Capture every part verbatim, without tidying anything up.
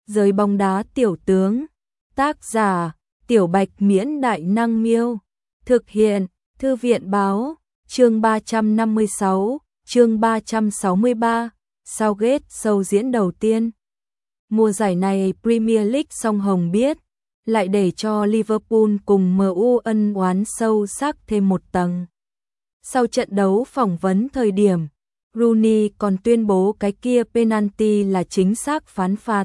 Giới bóng đá tiểu tướng. Tác giả: Tiểu Bạch Miễn Đại Năng Miêu. Thực hiện: Thư viện Báo. Chương ba trăm năm mươi sáu, chương ba trăm sáu mươi ba, Southgate sâu diễn đầu tiên. Mùa giải này Premier League song hồng biết, lại để cho Liverpool cùng em u ân oán sâu sắc thêm một tầng. Sau trận đấu phỏng vấn thời điểm, Rooney còn tuyên bố cái kia penalty là chính xác phán phạt.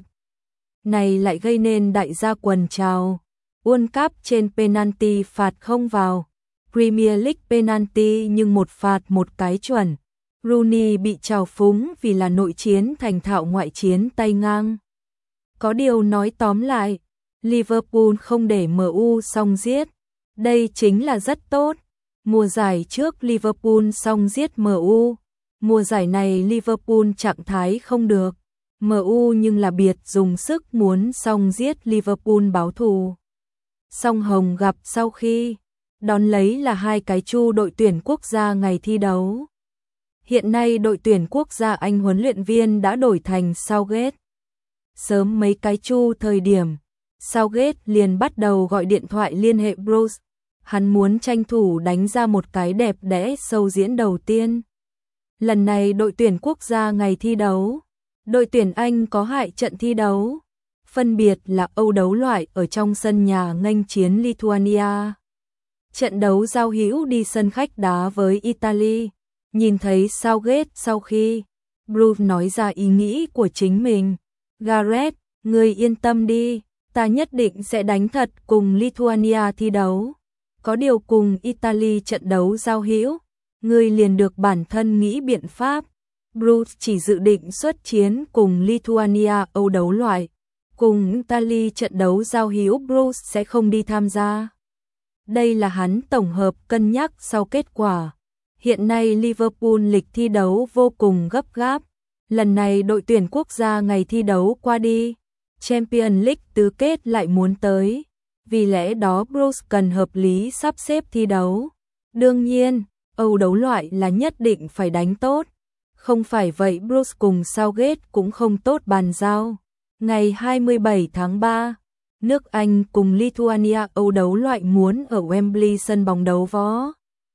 Này lại gây nên đại gia quần trào. World Cup trên penalty phạt không vào, Premier League penalty nhưng một phạt một cái chuẩn. Rooney bị trào phúng vì là nội chiến thành thạo ngoại chiến tay ngang. Có điều nói tóm lại, Liverpool không để em u song giết. Đây chính là rất tốt. Mùa giải trước Liverpool song giết em u. Mùa giải này Liverpool trạng thái không được. em u nhưng là biệt dùng sức muốn song giết Liverpool báo thù. Song hồng gặp sau khi đón lấy là hai cái chu đội tuyển quốc gia ngày thi đấu. Hiện nay đội tuyển quốc gia Anh huấn luyện viên đã đổi thành Southgate. Sớm mấy cái chu thời điểm, Southgate liền bắt đầu gọi điện thoại liên hệ Bruce. Hắn muốn tranh thủ đánh ra một cái đẹp đẽ sâu diễn đầu tiên. Lần này đội tuyển quốc gia ngày thi đấu, đội tuyển Anh có hai trận thi đấu, phân biệt là Âu đấu loại ở trong sân nhà nghênh chiến Lithuania. Trận đấu giao hữu đi sân khách đá với Italy. Nhìn thấy Southgate sau khi Bruce nói ra ý nghĩ của chính mình. Gareth, ngươi yên tâm đi, ta nhất định sẽ đánh thật cùng Lithuania thi đấu. Có điều cùng Italy trận đấu giao hữu, ngươi liền được bản thân nghĩ biện pháp. Bruce chỉ dự định xuất chiến cùng Lithuania Âu đấu loại. Cùng Italy trận đấu giao hữu Bruce sẽ không đi tham gia. Đây là hắn tổng hợp cân nhắc sau kết quả. Hiện nay Liverpool lịch thi đấu vô cùng gấp gáp. Lần này đội tuyển quốc gia ngày thi đấu qua đi, Champions League tứ kết lại muốn tới. Vì lẽ đó Bruce cần hợp lý sắp xếp thi đấu. Đương nhiên, Âu đấu loại là nhất định phải đánh tốt. Không phải vậy Bruce cùng Southgate cũng không tốt bàn giao. Ngày hai mươi bảy tháng ba, nước Anh cùng Lithuania Âu đấu loại muốn ở Wembley sân bóng đấu võ.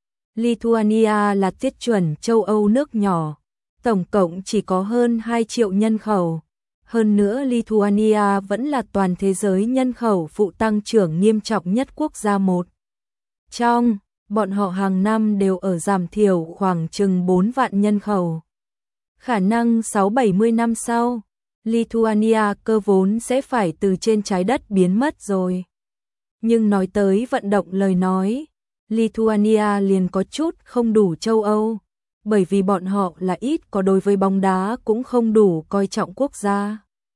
Lithuania là tiết chuẩn châu Âu nước nhỏ, tổng cộng chỉ có hơn hai triệu nhân khẩu. Hơn nữa Lithuania vẫn là toàn thế giới nhân khẩu phụ tăng trưởng nghiêm trọng nhất quốc gia một. Trong, bọn họ hàng năm đều ở giảm thiểu khoảng chừng bốn vạn nhân khẩu. Khả năng sáu bảy mươi năm sau, Lithuania cơ vốn sẽ phải từ trên trái đất biến mất rồi. Nhưng nói tới vận động lời nói, Lithuania liền có chút không đủ châu Âu, bởi vì bọn họ là ít có đối với bóng đá cũng không đủ coi trọng quốc gia.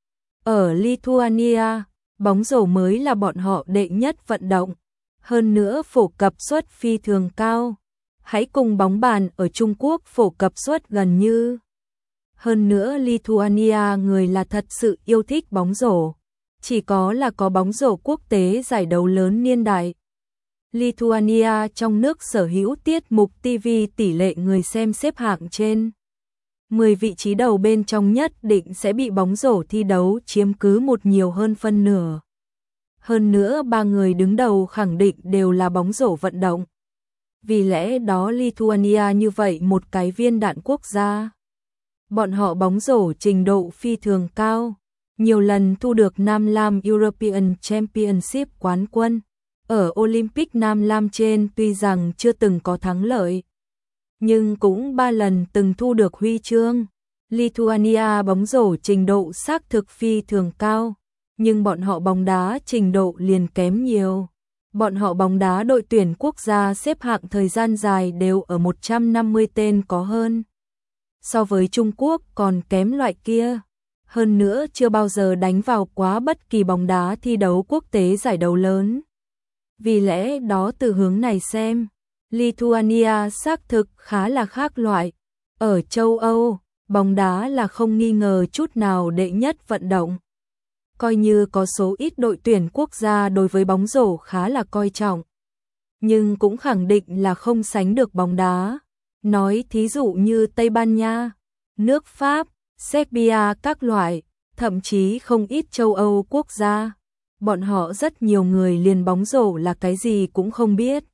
Ở Lithuania, bóng rổ mới là bọn họ đệ nhất vận động, hơn nữa phổ cập suất phi thường cao. Hãy cùng bóng bàn ở Trung Quốc phổ cập suất gần như. Hơn nữa Lithuania người là thật sự yêu thích bóng rổ, chỉ có là có bóng rổ quốc tế giải đấu lớn niên đại. Lithuania trong nước sở hữu tiết mục ti vi tỷ lệ người xem xếp hạng trên mười vị trí đầu bên trong nhất định sẽ bị bóng rổ thi đấu chiếm cứ một nhiều hơn phân nửa. Hơn nữa ba người đứng đầu khẳng định đều là bóng rổ vận động. Vì lẽ đó Lithuania như vậy một cái viên đạn quốc gia. Bọn họ bóng rổ trình độ phi thường cao, nhiều lần thu được Nam Lam European Championship quán quân. Ở Olympic Nam Lam trên tuy rằng chưa từng có thắng lợi, nhưng cũng ba lần từng thu được huy chương. Lithuania bóng rổ trình độ xác thực phi thường cao, nhưng bọn họ bóng đá trình độ liền kém nhiều. Bọn họ bóng đá đội tuyển quốc gia xếp hạng thời gian dài đều ở một trăm năm mươi tên có hơn. So với Trung Quốc còn kém loại kia. Hơn nữa chưa bao giờ đánh vào quá bất kỳ bóng đá thi đấu quốc tế giải đấu lớn. Vì lẽ đó từ hướng này xem, Lithuania xác thực khá là khác loại. Ở châu Âu, bóng đá là không nghi ngờ chút nào đệ nhất vận động. Coi như có số ít đội tuyển quốc gia đối với bóng rổ khá là coi trọng, nhưng cũng khẳng định là không sánh được bóng đá. Nói thí dụ như Tây Ban Nha, nước Pháp, Serbia các loại, thậm chí không ít châu Âu quốc gia. Bọn họ rất nhiều người liền bóng rổ là cái gì cũng không biết.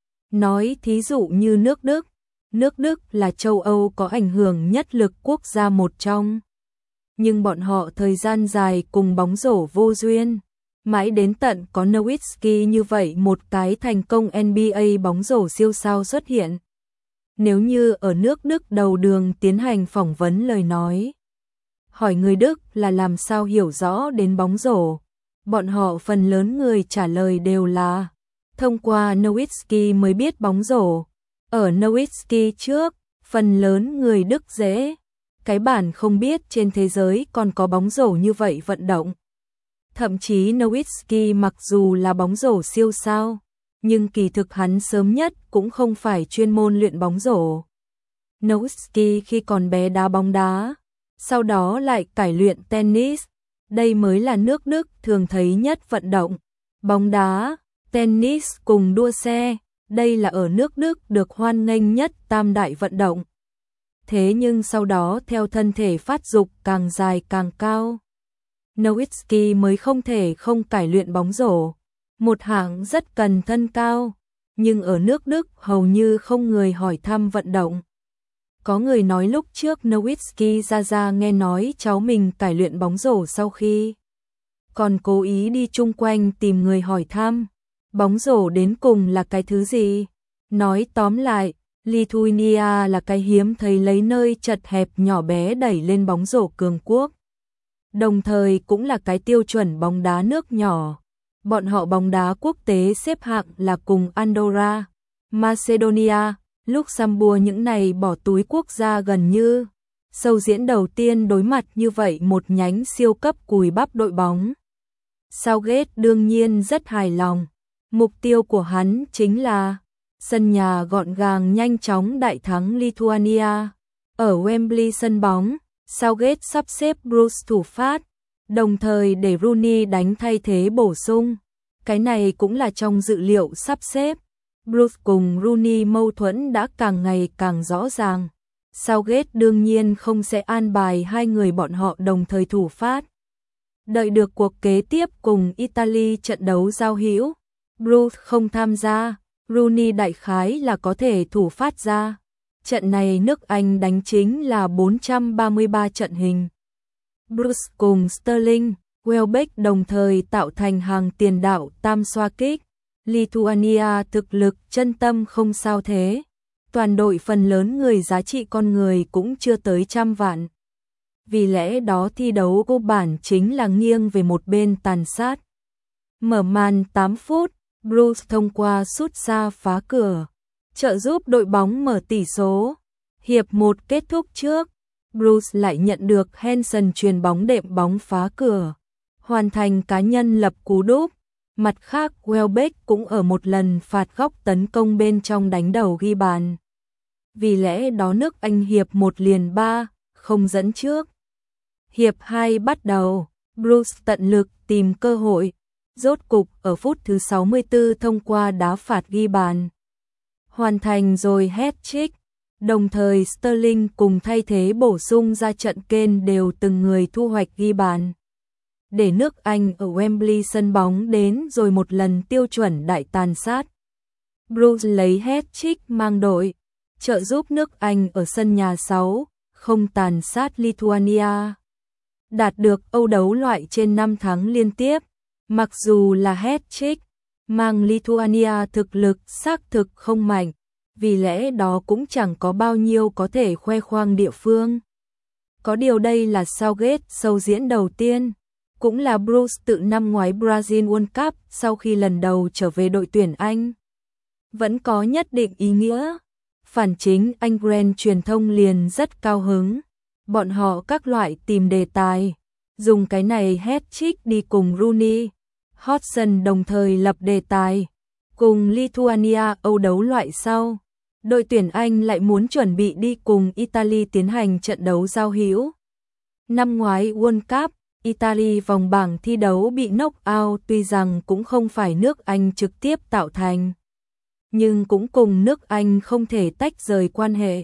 Nói thí dụ như nước Đức. Nước Đức là châu Âu có ảnh hưởng nhất lực quốc gia một trong. Nhưng bọn họ thời gian dài cùng bóng rổ vô duyên. Mãi đến tận có Nowitzki như vậy một cái thành công N B A bóng rổ siêu sao xuất hiện. Nếu như ở nước Đức đầu đường tiến hành phỏng vấn lời nói. Hỏi người Đức là làm sao hiểu rõ đến bóng rổ. Bọn họ phần lớn người trả lời đều là thông qua Nowitzki mới biết bóng rổ. Ở Nowitzki trước, phần lớn người Đức dễ. Cái bản không biết trên thế giới còn có bóng rổ như vậy vận động. Thậm chí Nowitzki mặc dù là bóng rổ siêu sao, nhưng kỳ thực hắn sớm nhất cũng không phải chuyên môn luyện bóng rổ. Nowitzki khi còn bé đá bóng đá, sau đó lại cải luyện tennis. Đây mới là nước Đức thường thấy nhất vận động. Bóng đá, tennis cùng đua xe, đây là ở nước Đức được hoan nghênh nhất tam đại vận động. Thế nhưng sau đó theo thân thể phát dục càng dài càng cao, Nowitzki mới không thể không cải luyện bóng rổ. Một hạng rất cần thân cao, nhưng ở nước Đức hầu như không người hỏi thăm vận động. Có người nói lúc trước Nowitzki ra ra nghe nói cháu mình cải luyện bóng rổ sau khi còn cố ý đi chung quanh tìm người hỏi thăm. Bóng rổ đến cùng là cái thứ gì? Nói tóm lại, Lithuania là cái hiếm thấy lấy nơi chật hẹp nhỏ bé đẩy lên bóng rổ cường quốc. Đồng thời cũng là cái tiêu chuẩn bóng đá nước nhỏ. Bọn họ bóng đá quốc tế xếp hạng là cùng Andorra, Macedonia, Luxembourg những này bỏ túi quốc gia gần như. Sâu diễn đầu tiên đối mặt như vậy một nhánh siêu cấp cùi bắp đội bóng. Southgate đương nhiên rất hài lòng. Mục tiêu của hắn chính là sân nhà gọn gàng nhanh chóng đại thắng Lithuania. Ở Wembley sân bóng, Southgate sắp xếp Bruce thủ phát, đồng thời để Rooney đánh thay thế bổ sung. Cái này cũng là trong dự liệu sắp xếp. Bruce cùng Rooney mâu thuẫn đã càng ngày càng rõ ràng. Southgate đương nhiên không sẽ an bài hai người bọn họ đồng thời thủ phát. Đợi được cuộc kế tiếp cùng Italy trận đấu giao hữu, Bruce không tham gia, Rooney đại khái là có thể thủ phát ra. Trận này nước Anh đánh chính là bốn trăm ba mươi ba trận hình. Bruce cùng Sterling, Welbeck đồng thời tạo thành hàng tiền đạo tam xoa kích. Lithuania thực lực chân tâm không sao thế. Toàn đội phần lớn người giá trị con người cũng chưa tới trăm vạn. Vì lẽ đó thi đấu cơ bản chính là nghiêng về một bên tàn sát. Mở màn tám phút, Bruce thông qua sút xa phá cửa, trợ giúp đội bóng mở tỷ số. Hiệp một kết thúc trước, Bruce lại nhận được Hansen chuyền bóng đệm bóng phá cửa, hoàn thành cá nhân lập cú đúp. Mặt khác Welbeck cũng ở một lần phạt góc tấn công bên trong đánh đầu ghi bàn. Vì lẽ đó nước Anh hiệp một liền ba không dẫn trước. Hiệp hai bắt đầu, Bruce tận lực tìm cơ hội, rốt cục ở phút thứ sáu mươi tư thông qua đá phạt ghi bàn. Hoàn thành rồi hat-trick, đồng thời Sterling cùng thay thế bổ sung ra trận Kane đều từng người thu hoạch ghi bàn. Để nước Anh ở Wembley sân bóng đến rồi một lần tiêu chuẩn đại tàn sát. Bruce lấy hat-trick mang đội, trợ giúp nước Anh ở sân nhà sáu không tàn sát Lithuania. Đạt được Âu đấu loại trên năm tháng liên tiếp, mặc dù là hat-trick, mang Lithuania thực lực xác thực không mạnh, vì lẽ đó cũng chẳng có bao nhiêu có thể khoe khoang địa phương. Có điều đây là Southgate sâu diễn đầu tiên, cũng là Bruce tự năm ngoái Brazil World Cup sau khi lần đầu trở về đội tuyển Anh. Vẫn có nhất định ý nghĩa. Phản chính Anh Grant truyền thông liền rất cao hứng. Bọn họ các loại tìm đề tài, dùng cái này hat-trick đi cùng Rooney. Hodgson đồng thời lập đề tài, cùng Lithuania Âu đấu loại sau. Đội tuyển Anh lại muốn chuẩn bị đi cùng Italy tiến hành trận đấu giao hữu. Năm ngoái World Cup, Italy vòng bảng thi đấu bị knock out tuy rằng cũng không phải nước Anh trực tiếp tạo thành, nhưng cũng cùng nước Anh không thể tách rời quan hệ.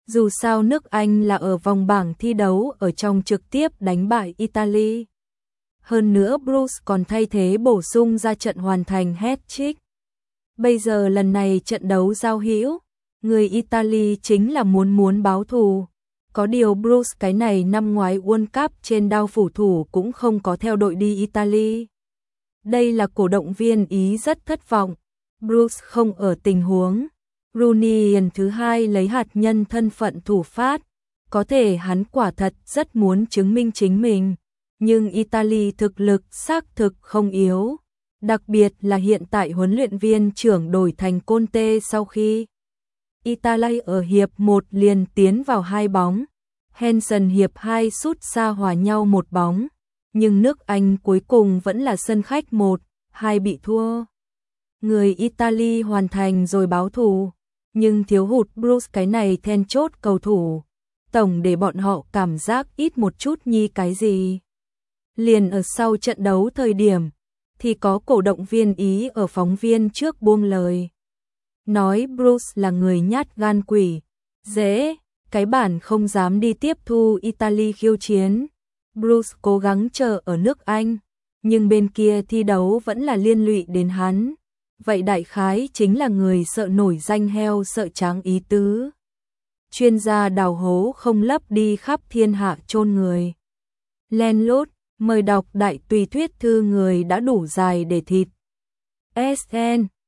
Dù sao nước Anh là ở vòng bảng thi đấu ở trong trực tiếp đánh bại Italy. Hơn nữa Bruce còn thay thế bổ sung ra trận hoàn thành hat-trick. Bây giờ lần này trận đấu giao hữu, người Italy chính là muốn muốn báo thù. Có điều Bruce cái này năm ngoái World Cup trên đao phủ thủ cũng không có theo đội đi Italy. Đây là cổ động viên Ý rất thất vọng. Bruce không ở tình huống Rooney thứ hai lấy hạt nhân thân phận thủ phát. Có thể hắn quả thật rất muốn chứng minh chính mình. Nhưng Italy thực lực xác thực không yếu. Đặc biệt là hiện tại huấn luyện viên trưởng đổi thành Conte sau khi Italy ở hiệp một liền tiến vào hai bóng. Henderson hiệp hai sút xa hòa nhau một bóng. Nhưng nước Anh cuối cùng vẫn là sân khách một hai bị thua. Người Italy hoàn thành rồi báo thù. Nhưng thiếu hụt Bruce cái này then chốt cầu thủ. Tổng để bọn họ cảm giác ít một chút nhi cái gì. Liền ở sau trận đấu thời điểm, thì có cổ động viên Ý ở phóng viên trước buông lời. Nói Bruce là người nhát gan quỷ, dễ, cái bản không dám đi tiếp thu Italy khiêu chiến. Bruce cố gắng chờ ở nước Anh, nhưng bên kia thi đấu vẫn là liên lụy đến hắn. Vậy đại khái chính là người sợ nổi danh heo sợ tráng ý tứ. Chuyên gia đào hố không lấp đi khắp thiên hạ chôn người. Len lút, mời đọc đại tùy thuyết thư người đã đủ dài để thịt. ét en